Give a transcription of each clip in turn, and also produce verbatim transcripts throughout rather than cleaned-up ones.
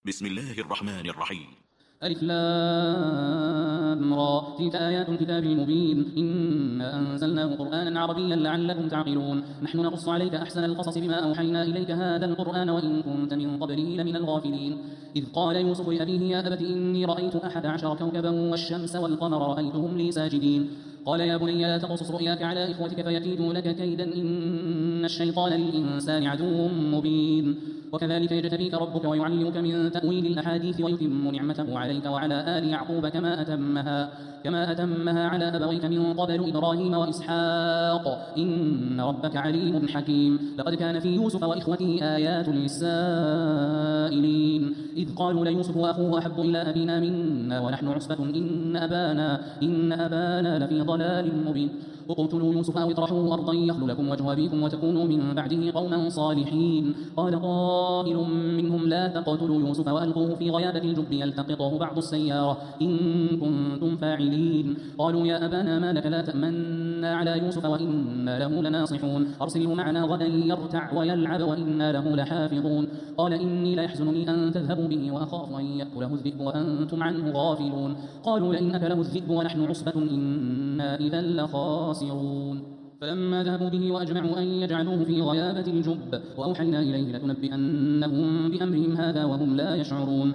بسم الله الرحمن الرحيم. ألف لام را تلك آيات الكتاب المبين إنا أنزلناه قرآنا عربيا لعلكم تعقلون نحن نقص عليك أحسن القصص بما أوحينا إليك هذا القرآن وإن كنت من قبله لمن الغافلين إذ قال يوسف لأبيه يا أبت إني رأيت أحد عشر كوكبا والشمس والقمر رأيتهم لي ساجدين قال يا بني لا تقصص رؤياك على إخوتك فيكيدوا لك كيدا إن الشيطان للإنسان عدو مبين وكذلك يجتبيك ربك ويعلمك من تأويل الأحاديث ويتم نعمته عليك وعلى آل يعقوب كما أتمها كما أتمها على أبويك من قبل إبراهيم وإسحاق إن ربك عليم حكيم لقد كان في يوسف وإخوته آيات للسائلين إذ قالوا ليوسف وأخوه أحب إلى أبينا منا ونحن عصبة إن أبانا إن أبانا لفي ضلال مبين اقتلوا يوسف أو اطرحوه أرضا يخل لكم وجه أبيكم وتكونوا من بعده قوما صالحين قال قائل منهم لا تقتلوا يوسف وألقوه في غيابة الجب يلتقطه بعض السيارة إن كنتم فاعلين قالوا يا أبانا ما لك لا تأمنا على يوسف وإنا له لناصحون أرسله معنا غدا يرتع ويلعب وإنا له لحافظون قال إني ليحزنني أن تذهبوا به وأخاف أن يأكله الذئب وأنتم عنه غافلون قالوا لئن أكله الذئب ونحن عصبة إنا إذا لخاسرون فلما ذهبوا به وأجمعوا أن يجعلوه في غيابة الجب وأوحينا إليه لتنبئنهم بأمرهم هذا وهم لا يشعرون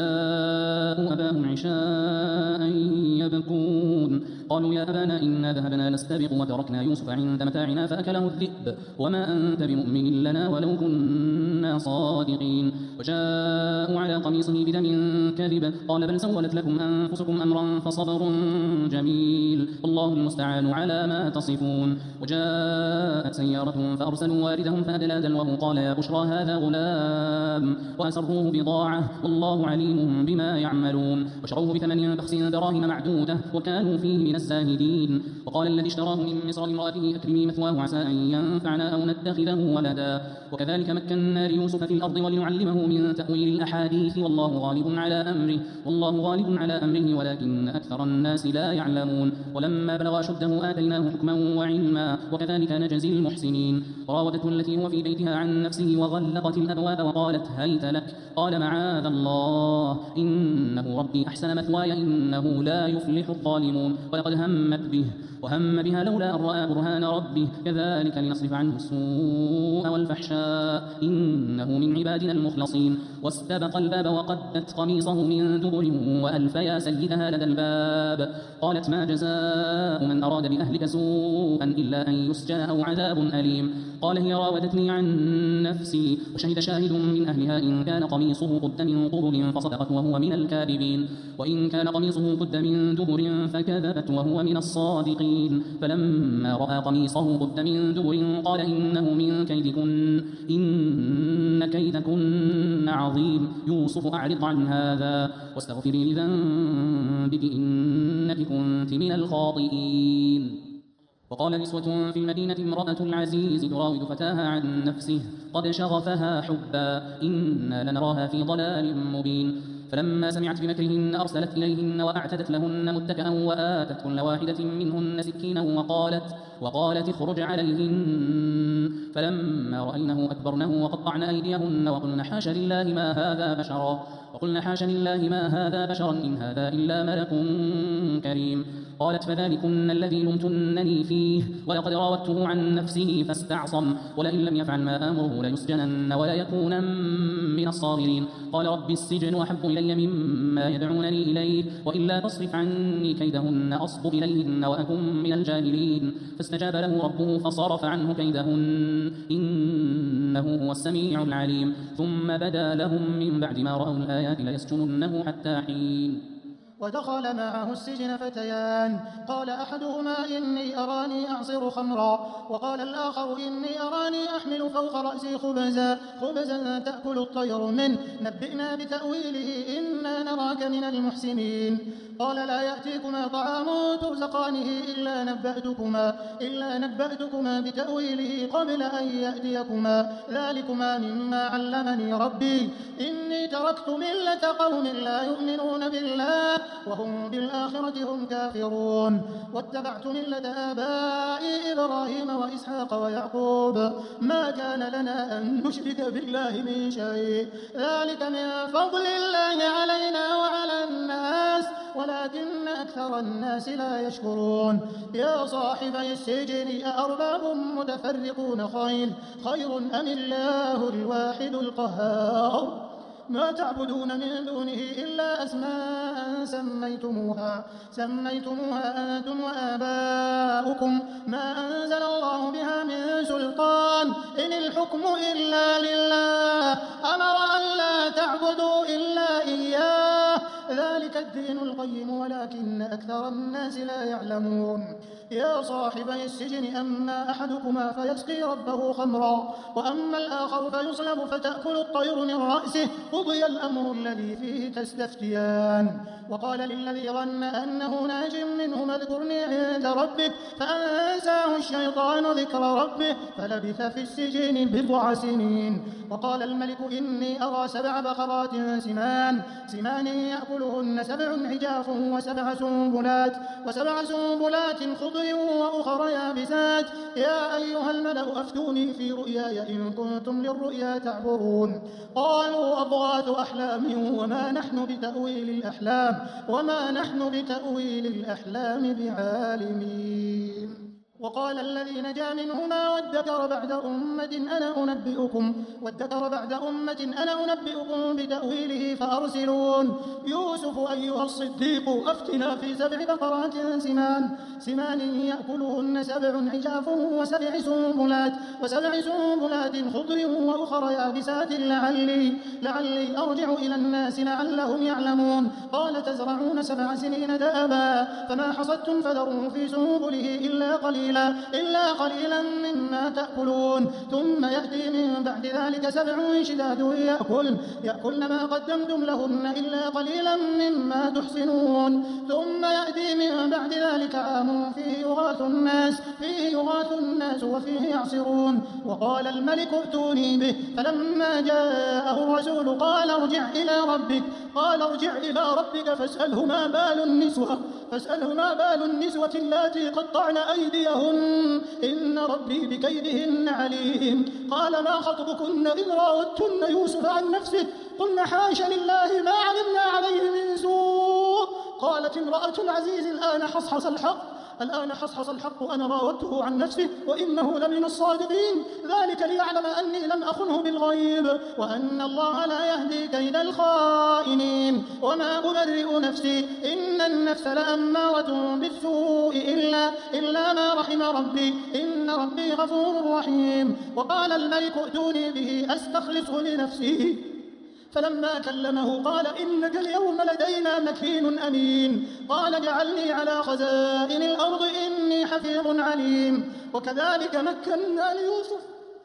وجاءوا أباهم عشاء يبكون قالوا يا أبانا إنا ذهبنا نستبق وتركنا يوسف عند متاعنا فأكله الذئب وما أنت بمؤمن لنا ولو كنا صادقين وجاءوا على قميصه بدم كذب قال بل سولت لكم أنفسكم أمرا فصبر جميل والله المستعان على ما تصفون وجاءت سيارة فأرسلوا واردهم فأدلى دلوه قال يا بشرى هذا غلام وأسروه بضاعة والله عليم بما يعملون وشروه بثمن بخس دراهم معدودة وكانوا فيه من الزاهدين وقال الذي اشتراه من مصر لامرأته أكرمي مثواه عسى أن ينفعنا أو نتخذه ولدا وكذلك مكنا ليوسف في الأرض ولنعلمه من تأويل الأحاديث والله غالب على أمره والله غالب على أمره ولكن أكثر الناس لا يعلمون ولما بلغ أشده آتيناه حكما وعلما وكذلك نجزي المحسنين وراودته التي هو في بيتها عن نفسه وغلقت الأبواب وقالت هيت لك قال معاذ الله إنه ربي أحسن مثواي إنه لا يفلح الظالمون ولقد همت به وهم بها لولا أن رأى برهان ربه كذلك لنصرف عنه السوء والفحشاء إنه من عبادنا المخلصين واستبق الباب وقدت قميصه من دبر وألف يا سيدها لدى الباب قالت ما جزاء من أراد بأهلك سوءا إلا أن يسجن أو عذاب أليم قال هي راودتني عن نفسي وشهد شاهد من أهلها إن كان قميصه قد من قبل فصدقت وهو من الكاذبين وإن كان قميصه قد من دبر فكذبت وهو من الصادقين فلما رأى قميصه قد من دبر قال إنه من كيدكن إن كيدكن عظيم يوسف أعرض عن هذا واستغفري لذنبك إنك كنت من الخاطئين وقال نسوة في المدينة امرأة العزيز تراود فتاها عن نفسه قد شغفها حبا إنا لنراها في ضلال مبين فلما سمعت بمكرهن أرسلت إليهن وأعتدت لهن متكئا وآتت كل واحدة منهن سكينا وقالت وقالت اخرج عليهن فلما رأينه أكبرنه وقطعن أيديهن وقلن حاش لله ما هذا بشرا وقلن حاش لله ما هذا بشرا إن هذا إلا ملك كريم قالت فذلكن الذي لمتنني فيه ولقد راودته عن نفسه فاستعصم ولئن لم يفعل ما آمره ليسجنن ولا يكون من الصاغرين قال رب السجن أحب إلي مما يدعونني إليه وإلا تصرف عني كيدهن أصب إليهن وأكن من الجاهلين فاستجاب له ربه فصرف عنه كيدهن إنه هو السميع العليم ثم بدا لهم من بعد ما رأوا الآيات ليسجننه حتى حين ودخل معه السجن فتيان قال أحدهما إني أراني أعصر خمرا وقال الآخر إني أراني أحمل فوق رأسي خبزا خبزا تأكل الطير منه نبئنا بتأويله إنا نراك من المحسنين قال لا يأتيكما طعام ترزقانه إلا نبأتكما, إلا نبأتكما بتأويله قبل أن يأتيكما ذلكما مما علمني ربي إني إني تركت ملة قوم لا يؤمنون بالله وهم بالآخرة هم كافرون واتبعت ملة آبائي إبراهيم وإسحاق ويعقوب ما كان لنا أن نشرك بالله من شيء ذلك من فضل الله علينا وعلى الناس ولكن أكثر الناس لا يشكرون يا صاحبي السجن أأرباب متفرقون خير خير أم الله الواحد القهار ما تعبدون من دونه إلا أسماء سميتموها سميتموها أنتم وآباؤكم ما أنزل الله بها من سلطان إن الحكم إلا لله أمر أن لا تعبدوا إلا إياه ذلك الدين القيم ولكن أكثر الناس لا يعلمون يا صاحبي السجن أما أحدكما فيسقي ربه خمرا وأما الآخر فيصلب فتأكل الطير من رأسه قضي الأمر الذي فيه تستفتيان وقال للذي ظن أنه ناج منهما اذكرني عند ربك فأنساه الشيطان ذكر ربه فلبث في السجن بضع سنين وقال الملك إني أرى سبع بقرات سمان سمان يأكلهن سبع عجاف وسبع سنبلات وسبع سنبلات خضر وأخر يابسات يا أيها الملأ أفتوني في رؤياي إن كنتم للرؤيا تعبرون قالوا أضغاث أحلام وما نحن بتأويل الأحلام وما نحن بتأويل الأحلام بعالمين وقال الذي نجا منهما وادكر بعد أمة أنا أنبئكم وادكر بعد أمة أنا أنبئكم بتأويله فأرسلون يوسف أيها الصديق أفتنا في سبع بقرات سمان سمان يأكلهن سبع عجاف وسبع سنبلات وسبع سنبلات خضر وأخر يابسات لعلي لعلي أرجع إلى الناس لعلهم يعلمون قال تزرعون سبع سنين دأبا فما حصدتم فذروه في سنبله إلا قليلا إلا قليلا مما تأكلون ثم يأتي من بعد ذلك سبع شداد يأكل يأكلن ما قدمتم لهن إلا قليلا مما تحصنون ثم يأتي من بعد ذلك عام فيه يغاث الناس فيه يغاث الناس وفيه يعصرون وقال الملك ائتوني به فلما جاءه الرسول قال ارجع إلى ربك قال ارجع إلى ربك فاسأله ما بال النسوة فاسأله ما بال النسوة اللاتي قطعن أيديهن إن ربي بكيدهن عليم قال ما خطبكن إذ راودتن يوسف عن نفسه قلنا حاش لله ما علمنا عليه من سوء قالت امرأة العزيز الآن حصحص الحق الآن حصحص الحق أنا راودته عن نفسه وإنه لمن الصادقين ذلك ليعلم أني لم أخنه بالغيب وأن الله لا يهدي كيد الخائنين وما أبرئ نفسي إن النفس لأمارة بالسوء إلا, إلا ما رحم ربي إن ربي غفور رحيم وقال الملك ائتوني به أستخلصه لنفسي فلما كلمه قال إنك اليوم لدينا مكين أمين قال اجعلني على خزائن الأرض إني حفيظ عليم وكذلك مكنا ليوسف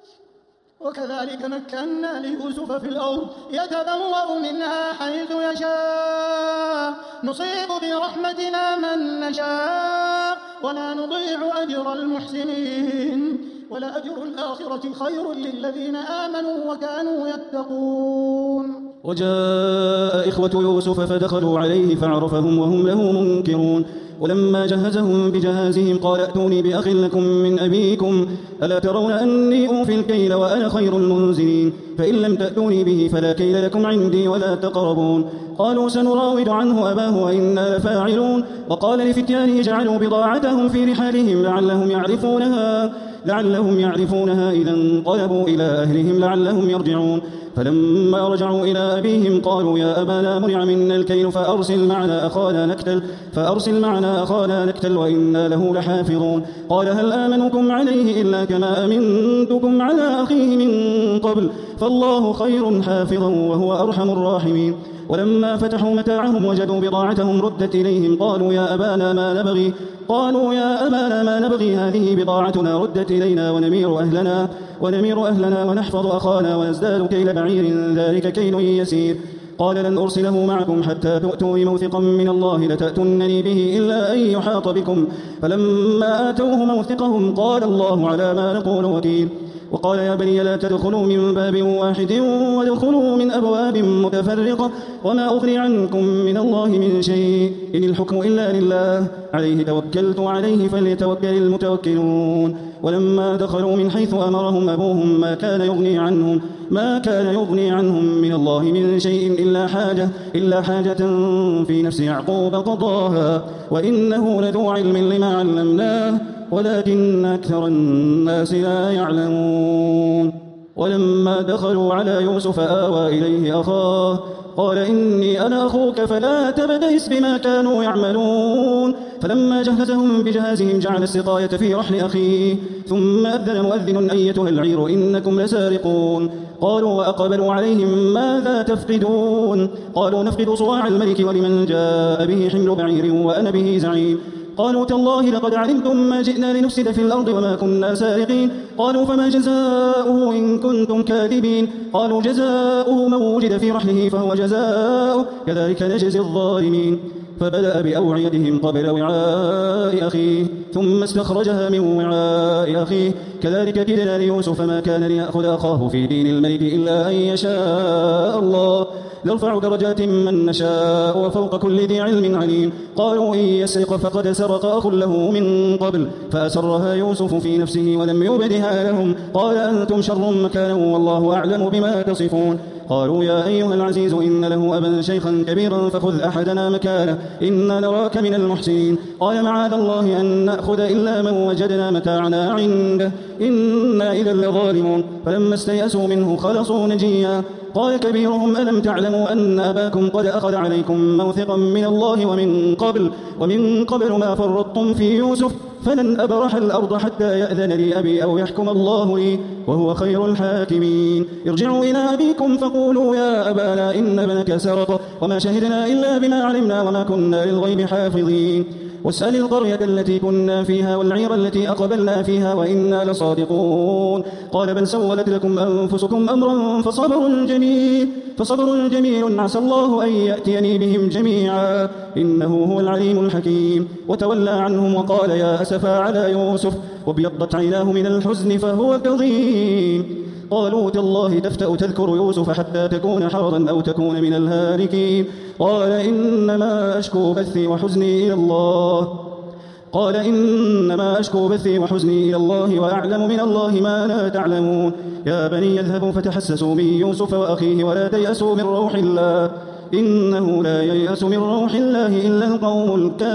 وكذلك مكنا ليوسف في الأرض يتبوأ منها حيث يشاء نصيب برحمتنا من نشاء ولا نضيع أجر المحسنين ولأجر الآخرة خير للذين آمنوا وكانوا يتقون وجاء إخوة يوسف فدخلوا عليه فعرفهم وهم له منكرون ولما جهزهم بجهازهم قال ائتوني بأخ لكم من أبيكم ألا ترون أني أوفي الكيل وأنا خير المنزلين فإن لم تأتوني به فلا كيل لكم عندي ولا تقربون قالوا سنراود عنه أباه وإنا لفاعلون وقال لفتيانه جعلوا بضاعتهم في رحالهم لعلهم يعرفونها لعلهم يعرفونها إذا انقلبوا إلى أهلهم لعلهم يرجعون فلما رجعوا إلى أبيهم قالوا يا أبانا منع منا الكيل فأرسل معنا أخانا نكتل فأرسل معنا أخانا نكتل وإنا له لحافظون قال هل آمنكم عليه إلا كما أمنتكم على أخيه من قبل فالله خير حافظا وهو أرحم الراحمين ولما فتحوا متاعهم وجدوا بضاعتهم ردت إليهم قالوا يا أبانا ما نبغي قالوا يا أبانا ما نبغي هذه بضاعتنا ردت إلينا ونمير أهلنا ونمير أهلنا ونحفظ أخانا ونزداد كيل بعير ذلك كيل يسير قال لن أرسله معكم حتى تؤتوا موثقا من الله لتأتونني به إلا أن يحاط بكم فلما آتوه موثقهم قال الله على ما نقول وكيل وقال يا بني لا تدخلوا من باب واحد وادخلوا من أبواب متفرقة وما أغني عنكم من الله من شيء إن الحكم إلا لله عليه توكلت عليه فليتوكل المتوكلون ولما دخلوا من حيث أمرهم أبوهم ما كان يغني عنهم ما كان يغني عنهم من الله من شيء إلا حاجة إلا حاجة في نفس يعقوب قضاها وإنه لذو علم لما علمناه ولكن أكثر الناس لا يعلمون ولما دخلوا على يوسف آوى إليه أخاه قال إني أنا أخوك فلا تبتئس بما كانوا يعملون فلما جهزهم بجهازهم جعل السقاية في رحل أخيه ثم أذن مؤذن أيتها العير إنكم لسارقون قالوا وأقبلوا عليهم ماذا تفقدون قالوا نفقد صواع الملك ولمن جاء به حمل بعير وأنا به زعيم قالوا تالله لقد علمتم ما جئنا لنفسد في الأرض وما كنا سارقين قالوا فما جزاؤه إن كنتم كاذبين قالوا جزاؤه من وجد في رحله فهو جزاؤه كذلك نجزي الظالمين فبدأ بأوعيتهم قبل وعاء أخيه ثم استخرجها من وعاء أخيه كذلك كدنا ليوسف ما كان ليأخذ أخاه في دين الملك إلا أن يشاء الله نرفع درجات من نشاء وفوق كل ذي علم عليم قالوا إن يسرق فقد سرق أخ له من قبل فأسرها يوسف في نفسه ولم يبدها لهم قال أنتم شر مكانا والله أعلم بما تصفون قالوا يا أيها العزيز إن له أبا شيخا كبيرا فخذ أحدنا مكانه إنا نراك من المحسنين قال معاذ الله أن نأخذ إلا من وجدنا متاعنا عنده إنا إذا لظالمون فلما استيأسوا منه خلصوا نجيا قال كبيرهم ألم تعلموا أن أباكم قد أخذ عليكم موثقا من الله ومن قبل ومن قبل ما فرطتم في يوسف فلن أبرح الأرض حتى يأذن لي أبي أو يحكم الله لي وهو خير الحاكمين ارجعوا إلى أبيكم فقولوا يا أبانا إن ابنك سرق وما شهدنا إلا بما علمنا وما كنا للغيب حافظين واسأل القرية التي كنا فيها والعير التي أقبلنا فيها وإنا لصادقون قال بل سولت لكم أنفسكم أمرا فصبر جميل فصبر جميل عسى الله أن يأتيني بهم جميعا إنه هو العليم الحكيم وتولى عنهم وقال يا أسفا على يوسف وابيضت عيناه من الحزن فهو كظيم قالوا تالله تفتأ تذكر يوسف حتى تكون حرضا أو تكون من الهالكين قال إنما أشكو بثي وحزني إلى الله قال إنما أشكو بثي وحزني إلى الله وأعلم من الله ما لا تعلمون يا بني اذهبوا فتحسسوا من يوسف وأخيه ولا تيأسوا من روح الله إنه لا ييأس من روح الله إلا القوم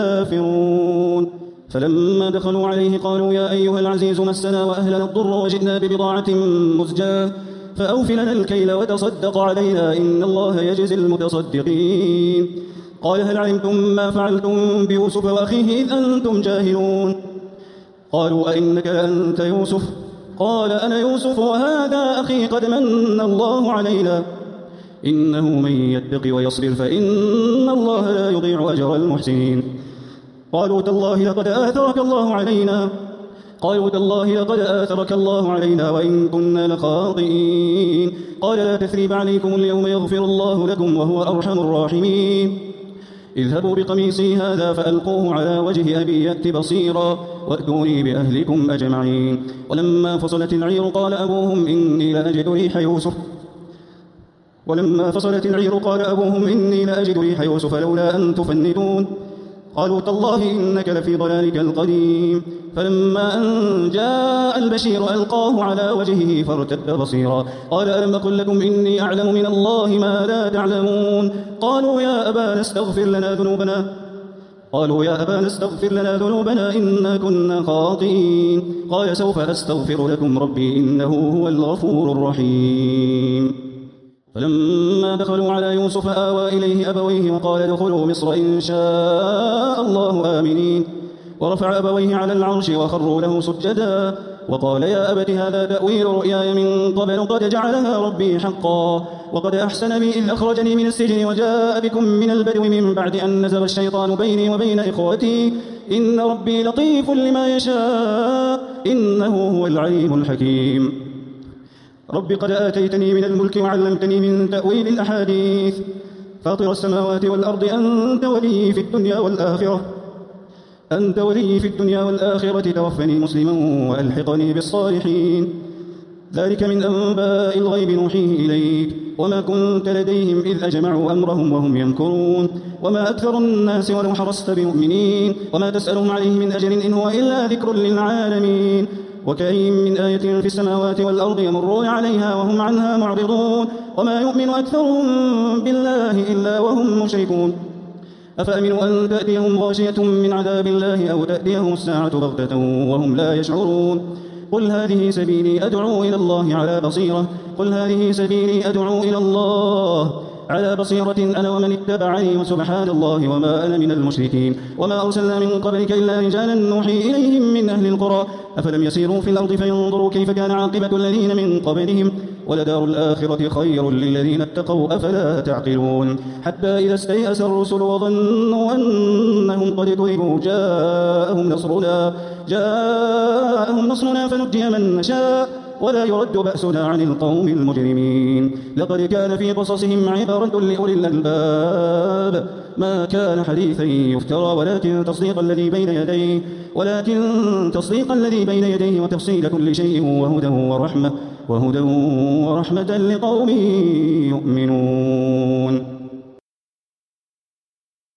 الكافرون فلما دخلوا عليه قالوا يا أيها العزيز مسنا وأهلنا الضر وجئنا ببضاعة مزجاة فأوف لنا الكيل وتصدق علينا إن الله يجزي المتصدقين قال هل علمتم ما فعلتم بيوسف وأخيه إذ أنتم جاهلون قالوا أئنك لأنت يوسف قال أنا يوسف وهذا أخي قد من الله علينا إنه من يتق ويصبر فإن الله لا يضيع أجر المحسنين قالوا تالله لقد آثرك الله علينا قالوا تالله لقد آثرك الله علينا وإن كنا لخاطئين قال لا تثريب عليكم اليوم يغفر الله لكم وهو أرحم الراحمين اذهبوا بقميصي هذا فألقوه على وجه أبي يأت بصيرا وأتوني بأهلكم أجمعين ولما فصلت العير قال أبوهم إني لأجد ريح يوسف ولما فصلت العير قال أبوهم إني لأجد ريح يوسف لولا أن تفندون قالوا تالله إنك لفي ضلالك القديم فلما أن جاء البشير ألقاه على وجهه فارتد بصيرا قال ألم أقل لكم إني أعلم من الله ما لا تعلمون قالوا يا أبانا استغفر لنا ذنوبنا قالوا يا أبانا استغفر لنا ذنوبنا إنا كنا خاطئين قال سوف أستغفر لكم ربي إنه هو الغفور الرحيم فلما دخلوا على يوسف آوى إليه أبويه وقال ادخلوا مصر إن شاء الله آمنين ورفع أبويه على العرش وخروا له سجدا وقال يا أبت هذا تأويل رؤياي من قبل قد جعلها ربي حقا وقد أحسن بي إذ أخرجني من السجن وجاء بكم من البدو من بعد أن نزغ الشيطان بيني وبين إخوتي إن ربي لطيف لما يشاء إنه هو العليم الحكيم رب قد آتيتني من الملك وعلمتني من تأويل الأحاديث فاطر السماوات والأرض أنت ولي في الدنيا والآخرة أنت ولي في الدنيا والآخرة توفني مسلما وألحقني بالصالحين ذلك من أنباء الغيب نوحيه إليك وما كنت لديهم إذ أجمعوا أمرهم وهم يمكرون وما أكثر الناس ولو حرصت بمؤمنين وما تسألهم عليه من أجر إن هو إلا ذكر للعالمين وكأين من آية في السماوات والأرض يمرون عليها وهم عنها معرضون وما يؤمن أكثرهم بالله إلا وهم مشركون أفأمنوا أن تأتيهم غاشية من عذاب الله أو تأتيهم الساعة بغتة وهم لا يشعرون قل هذه سبيلي أدعو إلى الله على بصيرة قل هذه سبيلي أدعو إلى الله على بصيرة أنا ومن اتبعني وسبحان الله وما أنا من المشركين وما أرسلنا من قبلك إلا رجالا نوحي إليهم من أهل القرى أفلم يسيروا في الأرض فينظروا كيف كان عاقبة الذين من قبلهم ولدار الآخرة خير للذين اتقوا أفلا تعقلون حتى إذا استيأس الرسل وظنوا أنهم قد كذبوا جاءهم نصرنا جاءهم نصرنا فنجي من نشاء ولا يرد بأسنا عن القوم المجرمين لقد كان في قصصهم عبرة لأولي الألباب ما كان حديثا يفترى ولكن تصديق الذي بين يديه ولكن تصديق الذي بين يديه وتفصيل كل شيء وهدى ورحمة وهدى ورحمة لقوم يؤمنون